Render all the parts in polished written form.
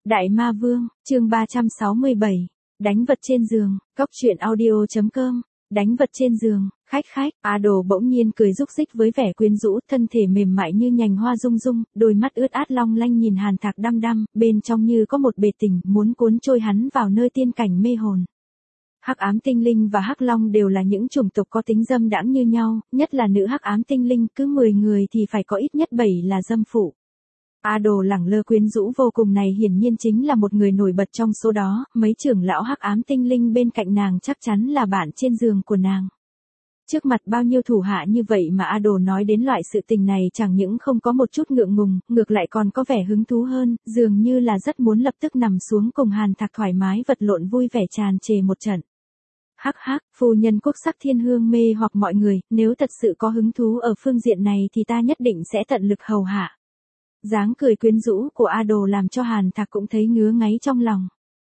Đại Ma Vương, chương 367. Đánh vật trên giường, Cóc truyện audio.com. Đánh vật trên giường, khách, A Đồ bỗng nhiên cười rúc rích với vẻ quyến rũ, thân thể mềm mại như nhành hoa rung rung, đôi mắt ướt át long lanh nhìn Hàn Thạc đăm đăm, bên trong như có một bể tình, muốn cuốn trôi hắn vào nơi tiên cảnh mê hồn. Hắc ám tinh linh và hắc long đều là những chủng tộc có tính dâm đãng như nhau, nhất là nữ hắc ám tinh linh, cứ 10 người thì phải có ít nhất 7 là dâm phụ. A Đồ lẳng lơ quyến rũ vô cùng này hiển nhiên chính là một người nổi bật trong số đó, mấy trưởng lão hắc ám tinh linh bên cạnh nàng chắc chắn là bạn trên giường của nàng. Trước mặt bao nhiêu thủ hạ như vậy mà A Đồ nói đến loại sự tình này chẳng những không có một chút ngượng ngùng, ngược lại còn có vẻ hứng thú hơn, dường như là rất muốn lập tức nằm xuống cùng Hàn Thạc thoải mái vật lộn vui vẻ tràn trề một trận. Hắc, phu nhân quốc sắc thiên hương mê hoặc mọi người, nếu thật sự có hứng thú ở phương diện này thì ta nhất định sẽ tận lực hầu hạ. Dáng cười quyến rũ của A Đồ làm cho Hàn Thạc cũng thấy ngứa ngáy trong lòng.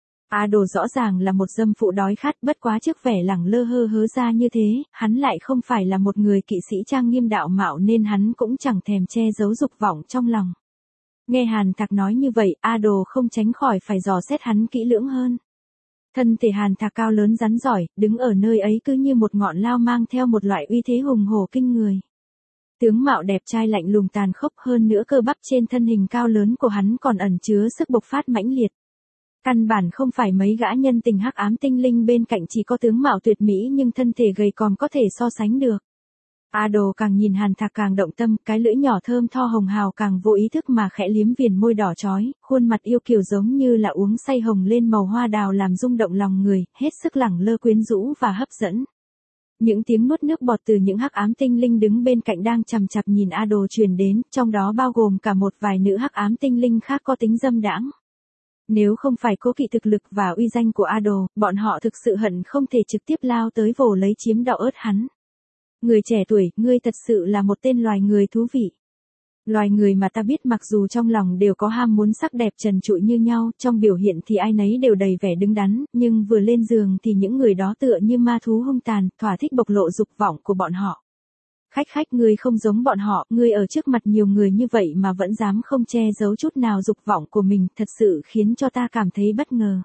A Đồ rõ ràng là một dâm phụ đói khát, bất quá trước vẻ lẳng lơ hơ hớ ra như thế, hắn lại không phải là một người kỵ sĩ trang nghiêm đạo mạo nên hắn cũng chẳng thèm che giấu dục vọng trong lòng. Nghe Hàn Thạc nói như vậy, A Đồ không tránh khỏi phải dò xét hắn kỹ lưỡng hơn. Thân thể Hàn Thạc cao lớn rắn giỏi, đứng ở nơi ấy cứ như một ngọn lao mang theo một loại uy thế hùng hổ kinh người. Tướng mạo đẹp trai lạnh lùng tàn khốc, hơn nữa cơ bắp trên thân hình cao lớn của hắn còn ẩn chứa sức bộc phát mãnh liệt. Căn bản không phải mấy gã nhân tình hắc ám tinh linh bên cạnh chỉ có tướng mạo tuyệt mỹ nhưng thân thể gầy còm có thể so sánh được. A Đồ càng nhìn Hàn Thạc càng động tâm, cái lưỡi nhỏ thơm tho hồng hào càng vô ý thức mà khẽ liếm viền môi đỏ chói, khuôn mặt yêu kiều giống như là uống say hồng lên màu hoa đào làm rung động lòng người, hết sức lẳng lơ quyến rũ và hấp dẫn. Những tiếng nuốt nước bọt từ những hắc ám tinh linh đứng bên cạnh đang chằm chằm nhìn A Đồ truyền đến, trong đó bao gồm cả một vài nữ hắc ám tinh linh khác có tính dâm đãng. Nếu không phải cố kỵ thực lực và uy danh của A Đồ, bọn họ thực sự hận không thể trực tiếp lao tới vồ lấy chiếm đạo ớt hắn. Người trẻ tuổi, ngươi thật sự là một tên loài người thú vị. Loài người mà ta biết mặc dù trong lòng đều có ham muốn sắc đẹp trần trụi như nhau, trong biểu hiện thì ai nấy đều đầy vẻ đứng đắn, nhưng vừa lên giường thì những người đó tựa như ma thú hung tàn, thỏa thích bộc lộ dục vọng của bọn họ. Khách, ngươi không giống bọn họ, ngươi ở trước mặt nhiều người như vậy mà vẫn dám không che giấu chút nào dục vọng của mình, thật sự khiến cho ta cảm thấy bất ngờ.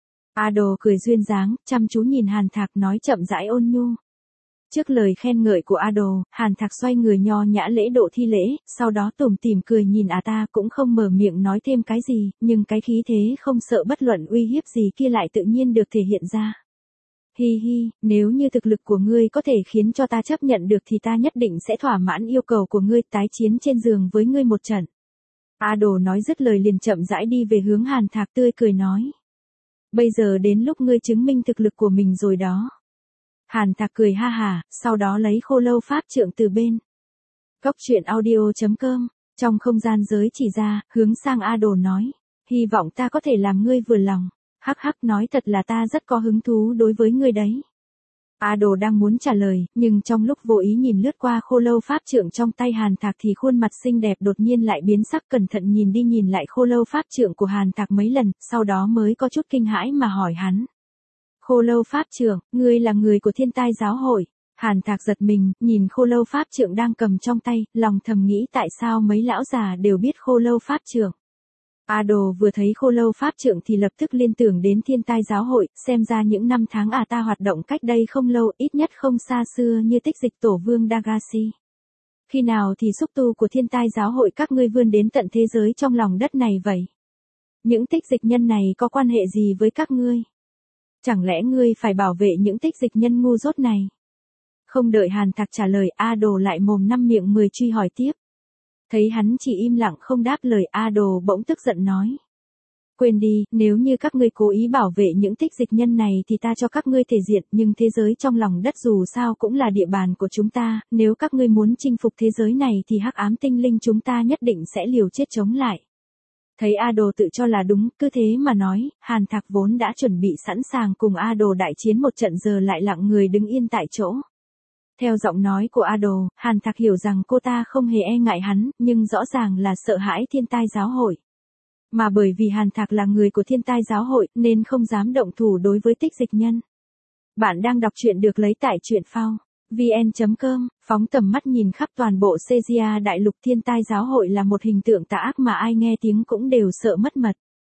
A Đồ cười duyên dáng, chăm chú nhìn Hàn Thạc nói chậm rãi ôn nhu. Trước lời khen ngợi của A Đồ, Hàn Thạc xoay người nho nhã lễ độ thi lễ, sau đó tủm tỉm cười nhìn ta cũng không mở miệng nói thêm cái gì, nhưng cái khí thế không sợ bất luận uy hiếp gì kia lại tự nhiên được thể hiện ra. Hi, nếu như thực lực của ngươi có thể khiến cho ta chấp nhận được thì ta nhất định sẽ thỏa mãn yêu cầu của ngươi, tái chiến trên giường với ngươi một trận. A Đồ nói dứt lời liền chậm rãi đi về hướng Hàn Thạc tươi cười nói. Bây giờ đến lúc ngươi chứng minh thực lực của mình rồi đó. Hàn Thạc cười ha hả, sau đó lấy khô lâu pháp trượng từ bên. Cóc truyện audio.com, trong không gian giới chỉ ra, hướng sang A Đồ nói. Hy vọng ta có thể làm ngươi vừa lòng. Hắc, nói thật là ta rất có hứng thú đối với ngươi đấy. A Đồ đang muốn trả lời, nhưng trong lúc vô ý nhìn lướt qua khô lâu pháp trượng trong tay Hàn Thạc thì khuôn mặt xinh đẹp đột nhiên lại biến sắc, cẩn thận nhìn đi nhìn lại khô lâu pháp trượng của Hàn Thạc mấy lần, sau đó mới có chút kinh hãi mà hỏi hắn. Khô lâu pháp trượng, ngươi là người của Thiên Tai giáo hội. Hàn Thạc giật mình, nhìn khô lâu pháp trượng đang cầm trong tay, lòng thầm nghĩ tại sao mấy lão già đều biết khô lâu pháp trượng. A Đồ vừa thấy khô lâu pháp trượng thì lập tức liên tưởng đến Thiên Tai giáo hội, xem ra những năm tháng ta hoạt động cách đây không lâu, ít nhất không xa xưa như tích dịch tổ vương Dagashi. Khi nào thì xúc tu của Thiên Tai giáo hội các ngươi vươn đến tận thế giới trong lòng đất này vậy? Những tích dịch nhân này có quan hệ gì với các ngươi? Chẳng lẽ ngươi phải bảo vệ những tích dịch nhân ngu dốt này? Không đợi Hàn Thạc trả lời, A Đồ lại mồm năm miệng 10 truy hỏi tiếp. Thấy hắn chỉ im lặng không đáp lời, A Đồ bỗng tức giận nói. Quên đi, nếu như các ngươi cố ý bảo vệ những tích dịch nhân này thì ta cho các ngươi thể diện, nhưng thế giới trong lòng đất dù sao cũng là địa bàn của chúng ta, nếu các ngươi muốn chinh phục thế giới này thì hắc ám tinh linh chúng ta nhất định sẽ liều chết chống lại. Thấy A Đồ tự cho là đúng, cứ thế mà nói, Hàn Thạc vốn đã chuẩn bị sẵn sàng cùng A Đồ đại chiến một trận giờ lại lặng người đứng yên tại chỗ. Theo giọng nói của A Đồ, Hàn Thạc hiểu rằng cô ta không hề e ngại hắn, nhưng rõ ràng là sợ hãi Thiên Tai giáo hội. Mà bởi vì Hàn Thạc là người của Thiên Tai giáo hội, nên không dám động thủ đối với tích dịch nhân. Bạn đang đọc truyện được lấy tại truyện phao vn.com, phóng tầm mắt nhìn khắp toàn bộ Caesarea đại lục. Thiên Tai giáo hội là một hình tượng tà ác mà ai nghe tiếng cũng đều sợ mất mật.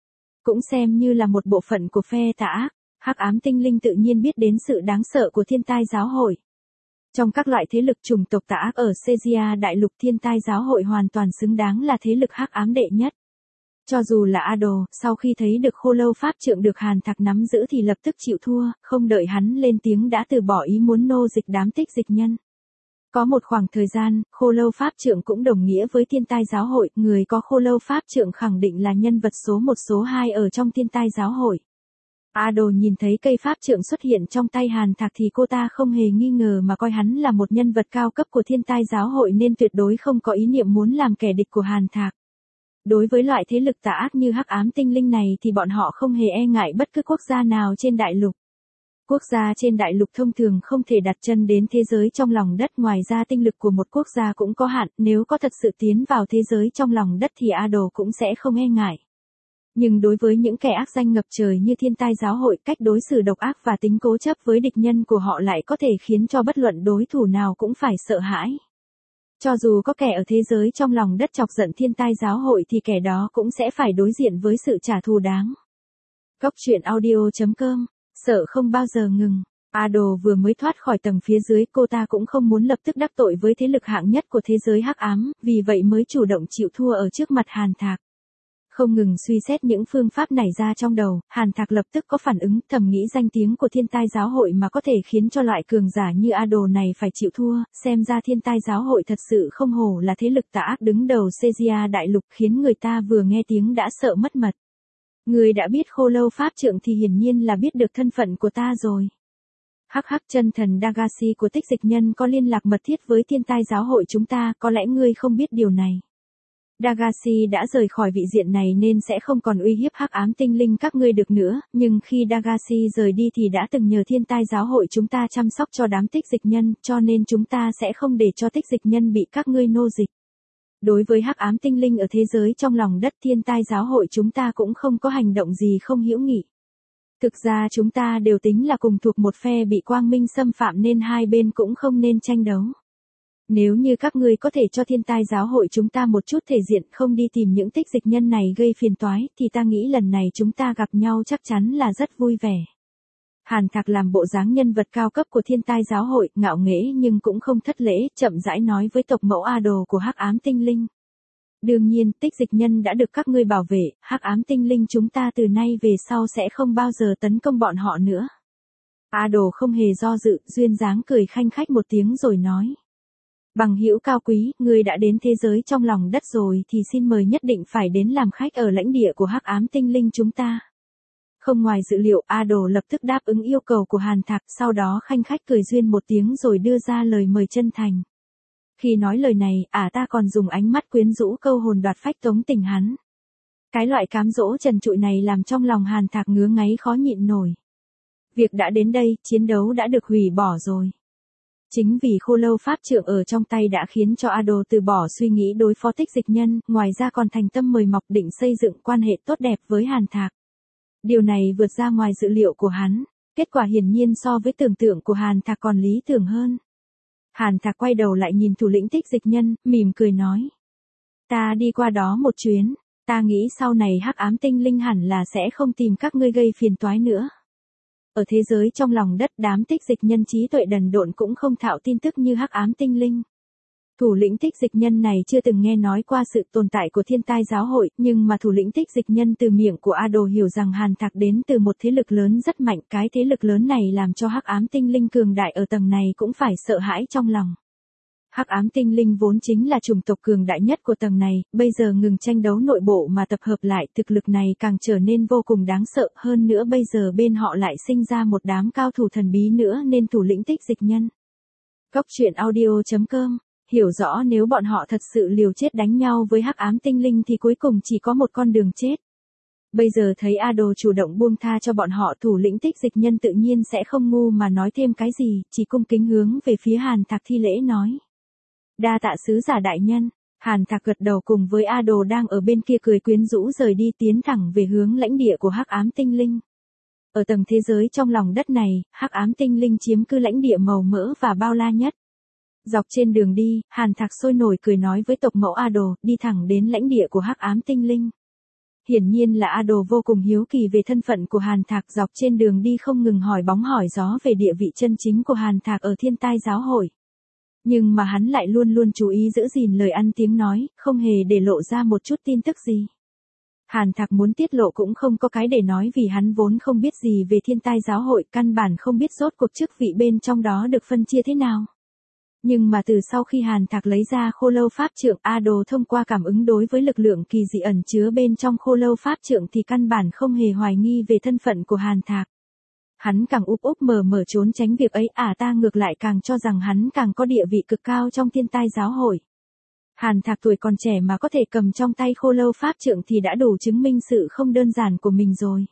cũng xem như là một bộ phận của phe tà ác. Hắc ám tinh linh tự nhiên biết đến sự đáng sợ của thiên tai giáo hội. Trong các loại thế lực chủng tộc tà ác ở Caesarea đại lục, thiên tai giáo hội hoàn toàn xứng đáng là thế lực hắc ám đệ nhất. Cho dù là Ado, sau khi thấy được khô lâu pháp trượng được Hàn Thạc nắm giữ thì lập tức chịu thua, không đợi hắn lên tiếng đã từ bỏ ý muốn nô dịch đám tích dịch nhân. Có một khoảng thời gian, khô lâu pháp trượng cũng đồng nghĩa với thiên tai giáo hội, người có khô lâu pháp trượng khẳng định là nhân vật số 1 số 2 ở trong thiên tai giáo hội. Ado nhìn thấy cây pháp trượng xuất hiện trong tay Hàn Thạc thì cô ta không hề nghi ngờ mà coi hắn là một nhân vật cao cấp của thiên tai giáo hội nên tuyệt đối không có ý niệm muốn làm kẻ địch của Hàn Thạc. Đối với loại thế lực tà ác như hắc ám tinh linh này thì bọn họ không hề e ngại bất cứ quốc gia nào trên đại lục. Quốc gia trên đại lục thông thường không thể đặt chân đến thế giới trong lòng đất, ngoài ra tinh lực của một quốc gia cũng có hạn, nếu có thật sự tiến vào thế giới trong lòng đất thì Ado cũng sẽ không e ngại. Nhưng đối với những kẻ ác danh ngập trời như thiên tai giáo hội, cách đối xử độc ác và tính cố chấp với địch nhân của họ lại có thể khiến cho bất luận đối thủ nào cũng phải sợ hãi. Cho dù có kẻ ở thế giới trong lòng đất chọc giận thiên tai giáo hội thì kẻ đó cũng sẽ phải đối diện với sự trả thù đáng. Góc truyện audio.com, sợ không bao giờ ngừng. Ado vừa mới thoát khỏi tầng phía dưới, cô ta cũng không muốn lập tức đắc tội với thế lực hạng nhất của thế giới hắc ám, vì vậy mới chủ động chịu thua ở trước mặt Hàn Thạc. Không ngừng suy xét những phương pháp nảy ra trong đầu, Hàn Thạc lập tức có phản ứng, thầm nghĩ danh tiếng của thiên tai giáo hội mà có thể khiến cho loại cường giả như Ado này phải chịu thua, xem ra thiên tai giáo hội thật sự không hổ là thế lực tà ác đứng đầu Caesarea đại lục, khiến người ta vừa nghe tiếng đã sợ mất mật. Người đã biết khô lâu pháp trượng thì hiển nhiên là biết được thân phận của ta rồi. Hắc hắc, chân thần Dagashi của tích dịch nhân có liên lạc mật thiết với thiên tai giáo hội chúng ta, có lẽ ngươi không biết điều này. Dagashi đã rời khỏi vị diện này nên sẽ không còn uy hiếp hắc ám tinh linh các ngươi được nữa, nhưng khi Dagashi rời đi thì đã từng nhờ thiên tai giáo hội chúng ta chăm sóc cho đám tích dịch nhân, cho nên chúng ta sẽ không để cho tích dịch nhân bị các ngươi nô dịch. Đối với hắc ám tinh linh ở thế giới trong lòng đất, thiên tai giáo hội chúng ta cũng không có hành động gì không hữu nghị. Thực ra chúng ta đều tính là cùng thuộc một phe bị quang minh xâm phạm nên hai bên cũng không nên tranh đấu. Nếu như các ngươi có thể cho thiên tai giáo hội chúng ta một chút thể diện, không đi tìm những tích dịch nhân này gây phiền toái, thì ta nghĩ lần này chúng ta gặp nhau chắc chắn là rất vui vẻ. Hàn Thạc làm bộ dáng nhân vật cao cấp của thiên tai giáo hội, ngạo nghễ nhưng cũng không thất lễ, chậm rãi nói với tộc mẫu Ado của hắc ám tinh linh. Đương nhiên, tích dịch nhân đã được các ngươi bảo vệ, hắc ám tinh linh chúng ta từ nay về sau sẽ không bao giờ tấn công bọn họ nữa. Ado không hề do dự, duyên dáng cười khanh khách một tiếng rồi nói. Bằng hữu cao quý, ngươi đã đến thế giới trong lòng đất rồi thì xin mời nhất định phải đến làm khách ở lãnh địa của hắc ám tinh linh chúng ta. Không ngoài dự liệu, Ado lập tức đáp ứng yêu cầu của Hàn Thạc, sau đó khanh khách cười duyên một tiếng rồi đưa ra lời mời chân thành. Khi nói lời này, ta còn dùng ánh mắt quyến rũ câu hồn đoạt phách tống tình hắn. Cái loại cám dỗ trần trụi này làm trong lòng Hàn Thạc ngứa ngáy khó nhịn nổi. Việc đã đến đây, chiến đấu đã được hủy bỏ rồi. Chính vì khô lâu pháp trượng ở trong tay đã khiến cho Ado từ bỏ suy nghĩ đối phó tích dịch nhân, ngoài ra còn thành tâm mời mọc định xây dựng quan hệ tốt đẹp với Hàn Thạc. Điều này vượt ra ngoài dự liệu của hắn, kết quả hiển nhiên so với tưởng tượng của Hàn Thạc còn lý tưởng hơn. Hàn Thạc quay đầu lại nhìn thủ lĩnh tích dịch nhân, mỉm cười nói. Ta đi qua đó một chuyến, ta nghĩ sau này hắc ám tinh linh hẳn là sẽ không tìm các ngươi gây phiền toái nữa. Ở thế giới trong lòng đất, đám tích dịch nhân trí tuệ đần độn cũng không thạo tin tức như hắc ám tinh linh. Thủ lĩnh tích dịch nhân này chưa từng nghe nói qua sự tồn tại của thiên tai giáo hội, nhưng mà thủ lĩnh tích dịch nhân từ miệng của Ado hiểu rằng Hàn Thạc đến từ một thế lực lớn rất mạnh, cái thế lực lớn này làm cho hắc ám tinh linh cường đại ở tầng này cũng phải sợ hãi trong lòng. Hắc ám tinh linh vốn chính là chủng tộc cường đại nhất của tầng này, bây giờ ngừng tranh đấu nội bộ mà tập hợp lại, thực lực này càng trở nên vô cùng đáng sợ, hơn nữa bây giờ bên họ lại sinh ra một đám cao thủ thần bí nữa nên thủ lĩnh tích dịch nhân. Góc truyện audio.com, hiểu rõ nếu bọn họ thật sự liều chết đánh nhau với hắc ám tinh linh thì cuối cùng chỉ có một con đường chết. Bây giờ thấy Ado chủ động buông tha cho bọn họ, thủ lĩnh tích dịch nhân tự nhiên sẽ không ngu mà nói thêm cái gì, chỉ cung kính hướng về phía Hàn Thạc thi lễ nói. Đa tạ sứ giả đại nhân. Hàn Thạc gật đầu cùng với Ado đang ở bên kia cười quyến rũ rời đi, tiến thẳng về hướng lãnh địa của hắc ám tinh linh. Ở tầng thế giới trong lòng đất này, hắc ám tinh linh chiếm cứ lãnh địa màu mỡ và bao la nhất. Dọc trên đường đi, Hàn Thạc sôi nổi cười nói với tộc mẫu Ado, đi thẳng đến lãnh địa của hắc ám tinh linh. Hiển nhiên là A Đồ vô cùng hiếu kỳ về thân phận của Hàn Thạc, dọc trên đường đi không ngừng hỏi bóng hỏi gió về địa vị chân chính của Hàn Thạc ở Thiên Tai giáo hội. Nhưng mà hắn lại luôn luôn chú ý giữ gìn lời ăn tiếng nói, không hề để lộ ra một chút tin tức gì. Hàn Thạc muốn tiết lộ cũng không có cái để nói vì hắn vốn không biết gì về Thiên Tai giáo hội, căn bản không biết rốt cuộc chức vị bên trong đó được phân chia thế nào. Nhưng mà từ sau khi Hàn Thạc lấy ra khô lâu pháp trượng, A Đồ thông qua cảm ứng đối với lực lượng kỳ dị ẩn chứa bên trong khô lâu pháp trượng thì căn bản không hề hoài nghi về thân phận của Hàn Thạc. Hắn càng úp úp mở trốn tránh việc ấy, ta ngược lại càng cho rằng hắn càng có địa vị cực cao trong Thiên Tai giáo hội. Hàn Thạc tuổi còn trẻ mà có thể cầm trong tay khô lâu pháp trượng thì đã đủ chứng minh sự không đơn giản của mình rồi.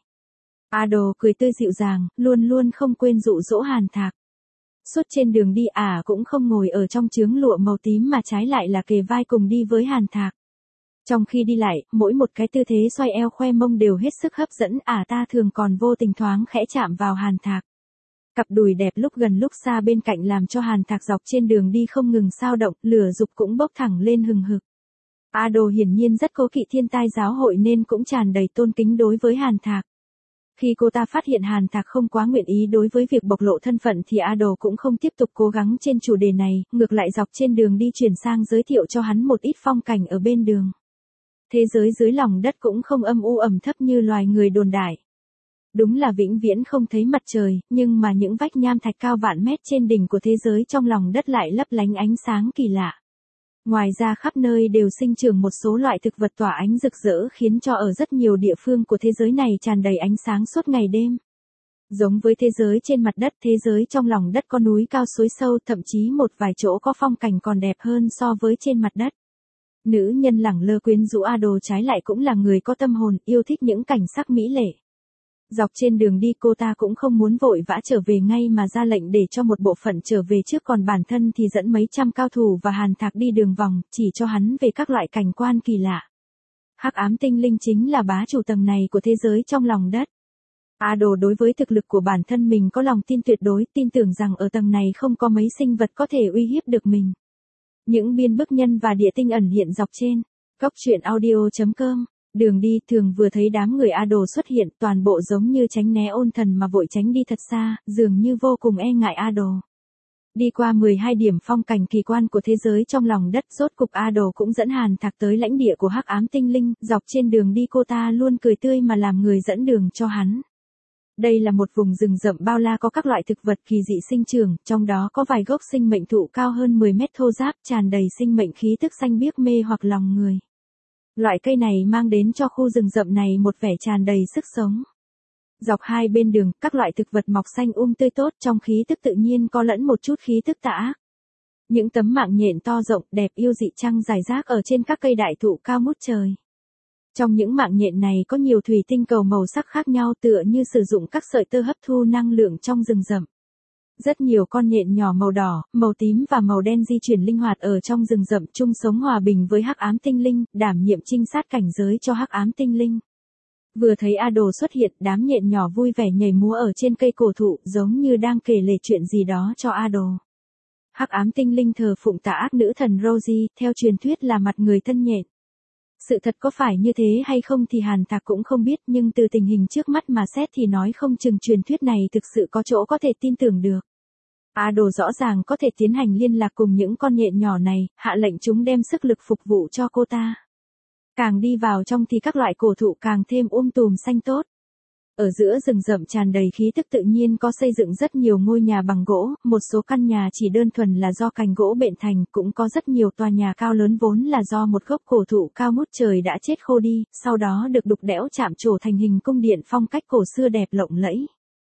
A Đồ cười tươi dịu dàng, luôn luôn không quên dụ dỗ Hàn Thạc. Suốt trên đường đi cũng không ngồi ở trong chướng lụa màu tím mà trái lại là kề vai cùng đi với Hàn Thạc. Trong khi đi lại, mỗi một cái tư thế xoay eo khoe mông đều hết sức hấp dẫn, ta thường còn vô tình thoáng khẽ chạm vào Hàn Thạc. Cặp đùi đẹp lúc gần lúc xa bên cạnh làm cho Hàn Thạc dọc trên đường đi không ngừng xao động, lửa dục cũng bốc thẳng lên hừng hực. A Đồ hiển nhiên rất cố kỵ Thiên Tai giáo hội nên cũng tràn đầy tôn kính đối với Hàn Thạc. Khi cô ta phát hiện Hàn Thạc không quá nguyện ý đối với việc bộc lộ thân phận thì A Đồ cũng không tiếp tục cố gắng trên chủ đề này, ngược lại dọc trên đường đi chuyển sang giới thiệu cho hắn một ít phong cảnh ở bên đường. Thế giới dưới lòng đất cũng không âm u ẩm thấp như loài người đồn đại. Đúng là vĩnh viễn không thấy mặt trời, nhưng mà những vách nham thạch cao vạn mét trên đỉnh của thế giới trong lòng đất lại lấp lánh ánh sáng kỳ lạ. Ngoài ra khắp nơi đều sinh trưởng một số loại thực vật tỏa ánh rực rỡ khiến cho ở rất nhiều địa phương của thế giới này tràn đầy ánh sáng suốt ngày đêm. Giống với thế giới trên mặt đất, thế giới trong lòng đất có núi cao suối sâu, thậm chí một vài chỗ có phong cảnh còn đẹp hơn so với trên mặt đất. Nữ nhân lẳng lơ quyến rũ A Đồ trái lại cũng là người có tâm hồn, yêu thích những cảnh sắc mỹ lệ. Dọc trên đường đi cô ta cũng không muốn vội vã trở về ngay mà ra lệnh để cho một bộ phận trở về trước, còn bản thân thì dẫn mấy trăm cao thủ và Hàn Thạc đi đường vòng, chỉ cho hắn về các loại cảnh quan kỳ lạ. Hắc ám tinh linh chính là bá chủ tầng này của thế giới trong lòng đất. A Đồ đối với thực lực của bản thân mình có lòng tin tuyệt đối, tin tưởng rằng ở tầng này không có mấy sinh vật có thể uy hiếp được mình. Những biên bức nhân và địa tinh ẩn hiện dọc trên góc truyện audio.com. Đường đi thường vừa thấy đám người A Đồ xuất hiện, toàn bộ giống như tránh né ôn thần mà vội tránh đi thật xa, dường như vô cùng e ngại A Đồ. Đi qua 12 điểm phong cảnh kỳ quan của thế giới trong lòng đất, rốt cục A Đồ cũng dẫn Hàn Thạc tới lãnh địa của hắc ám tinh linh, dọc trên đường đi cô ta luôn cười tươi mà làm người dẫn đường cho hắn. Đây là một vùng rừng rậm bao la có các loại thực vật kỳ dị sinh trưởng, trong đó có vài gốc sinh mệnh thụ cao hơn 10 mét thô ráp, tràn đầy sinh mệnh khí tức xanh biếc mê hoặc lòng người. Loại cây này mang đến cho khu rừng rậm này một vẻ tràn đầy sức sống. Dọc hai bên đường, các loại thực vật mọc xanh tươi tốt, trong khí tức tự nhiên có lẫn một chút khí tức tà ác. Những tấm mạng nhện to rộng, đẹp yêu dị trăng rải rác ở trên các cây đại thụ cao ngút trời. Trong những mạng nhện này có nhiều thủy tinh cầu màu sắc khác nhau, tựa như sử dụng các sợi tơ hấp thu năng lượng trong rừng rậm. Rất nhiều con nhện nhỏ màu đỏ, màu tím và màu đen di chuyển linh hoạt ở trong rừng rậm, chung sống hòa bình với hắc ám tinh linh, đảm nhiệm trinh sát cảnh giới cho hắc ám tinh linh. Vừa thấy A Đồ xuất hiện, đám nhện nhỏ vui vẻ nhảy múa ở trên cây cổ thụ, giống như đang kể lể chuyện gì đó cho A Đồ. Hắc ám tinh linh thờ phụng tà ác nữ thần Rosie, theo truyền thuyết là mặt người thân nhện. Sự thật có phải như thế hay không thì Hàn Thạc cũng không biết, nhưng từ tình hình trước mắt mà xét thì nói không chừng truyền thuyết này thực sự có chỗ có thể tin tưởng được. A Đồ rõ ràng có thể tiến hành liên lạc cùng những con nhện nhỏ này, hạ lệnh chúng đem sức lực phục vụ cho cô ta. Càng đi vào trong thì các loại cổ thụ càng thêm tùm xanh tốt. Ở giữa rừng rậm tràn đầy khí tức tự nhiên có xây dựng rất nhiều ngôi nhà bằng gỗ, một số căn nhà chỉ đơn thuần là do cành gỗ bện thành, cũng có rất nhiều tòa nhà cao lớn vốn là do một gốc cổ thụ cao ngút trời đã chết khô đi, sau đó được đục đẽo chạm trổ thành hình cung điện phong cách cổ xưa đẹp lộng lẫy.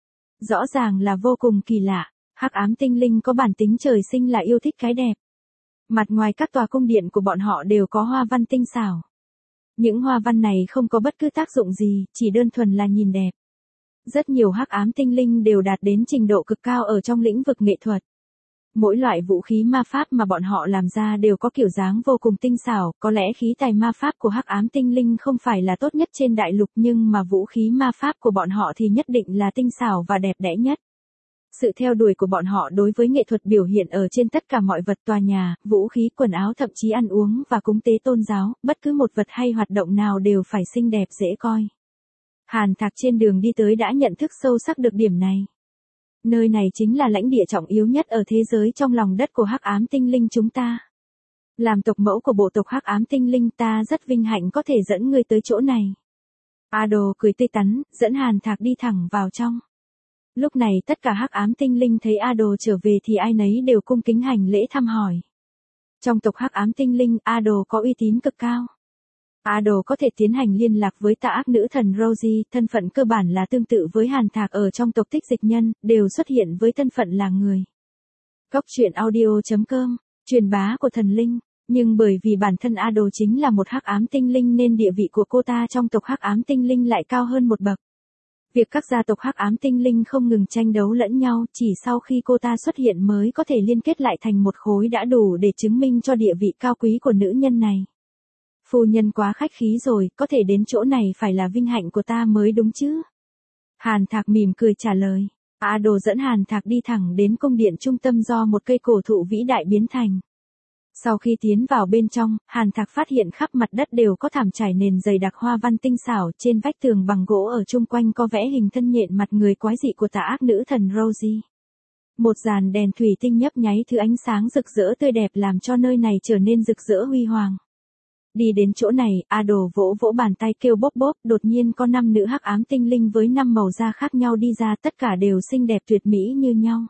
Rõ ràng là vô cùng kỳ lạ, hắc ám tinh linh có bản tính trời sinh là yêu thích cái đẹp. Mặt ngoài các tòa cung điện của bọn họ đều có hoa văn tinh xảo. Những hoa văn này không có bất cứ tác dụng gì, chỉ đơn thuần là nhìn đẹp. Rất nhiều hắc ám tinh linh đều đạt đến trình độ cực cao ở trong lĩnh vực nghệ thuật. Mỗi loại vũ khí ma pháp mà bọn họ làm ra đều có kiểu dáng vô cùng tinh xảo, có lẽ khí tài ma pháp của hắc ám tinh linh không phải là tốt nhất trên đại lục nhưng mà vũ khí ma pháp của bọn họ thì nhất định là tinh xảo và đẹp đẽ nhất. Sự theo đuổi của bọn họ đối với nghệ thuật biểu hiện ở trên tất cả mọi vật, tòa nhà, vũ khí, quần áo, thậm chí ăn uống và cúng tế tôn giáo, bất cứ một vật hay hoạt động nào đều phải xinh đẹp dễ coi. Hàn Thạc trên đường đi tới đã nhận thức sâu sắc được điểm này. Nơi này chính là lãnh địa trọng yếu nhất ở thế giới trong lòng đất của Hắc Ám Tinh Linh chúng ta. Làm tộc mẫu của bộ tộc Hắc Ám Tinh Linh, ta rất vinh hạnh có thể dẫn ngươi tới chỗ này. Ado cười tươi tắn, dẫn Hàn Thạc đi thẳng vào trong. Lúc này tất cả Hắc Ám Tinh Linh thấy Ado trở về thì ai nấy đều cung kính hành lễ thăm hỏi. Trong tộc Hắc Ám Tinh Linh, Ado có uy tín cực cao. Ado có thể tiến hành liên lạc với tà ác nữ thần Rosie, thân phận cơ bản là tương tự với Hàn Thạc ở trong tộc Tích Dịch Nhân, đều xuất hiện với thân phận là người. Cốc truyện audio.com, truyền bá của thần linh, nhưng bởi vì bản thân Ado chính là một Hắc Ám Tinh Linh nên địa vị của cô ta trong tộc Hắc Ám Tinh Linh lại cao hơn một bậc. Việc các gia tộc Hắc Ám Tinh Linh không ngừng tranh đấu lẫn nhau, chỉ sau khi cô ta xuất hiện mới có thể liên kết lại thành một khối đã đủ để chứng minh cho địa vị cao quý của nữ nhân này. Phu nhân quá khách khí rồi, có thể đến chỗ này phải là vinh hạnh của ta mới đúng chứ. Hàn Thạc mỉm cười trả lời. Ado dẫn Hàn Thạc đi thẳng đến cung điện trung tâm do một cây cổ thụ vĩ đại biến thành. Sau khi tiến vào bên trong, Hàn Thạc phát hiện khắp mặt đất đều có thảm trải nền dày đặc hoa văn tinh xảo, trên vách tường bằng gỗ ở chung quanh có vẽ hình thân nhện mặt người quái dị của tà ác nữ thần Rosie. Một dàn đèn thủy tinh nhấp nháy thứ ánh sáng rực rỡ tươi đẹp làm cho nơi này trở nên rực rỡ huy hoàng. Đi đến chỗ này, Ado vỗ vỗ bàn tay kêu bốp bốp, đột nhiên có 5 nữ Hắc Ám Tinh Linh với 5 màu da khác nhau đi ra, tất cả đều xinh đẹp tuyệt mỹ như nhau.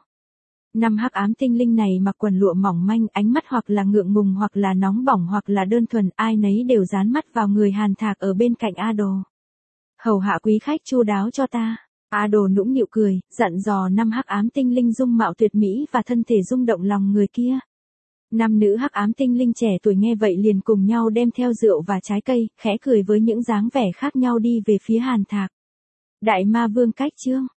5 Hắc Ám Tinh Linh này mặc quần lụa mỏng manh, ánh mắt hoặc là ngượng ngùng hoặc là nóng bỏng hoặc là đơn thuần, ai nấy đều dán mắt vào người Hàn Thạc ở bên cạnh Ado. Hầu hạ quý khách chu đáo cho ta. Ado nũng nịu cười, dặn dò 5 Hắc Ám Tinh Linh dung mạo tuyệt mỹ và thân thể rung động lòng người kia. 5 nữ Hắc Ám Tinh Linh trẻ tuổi nghe vậy liền cùng nhau đem theo rượu và trái cây, khẽ cười với những dáng vẻ khác nhau đi về phía Hàn Thạc. Đại Ma Vương cách chương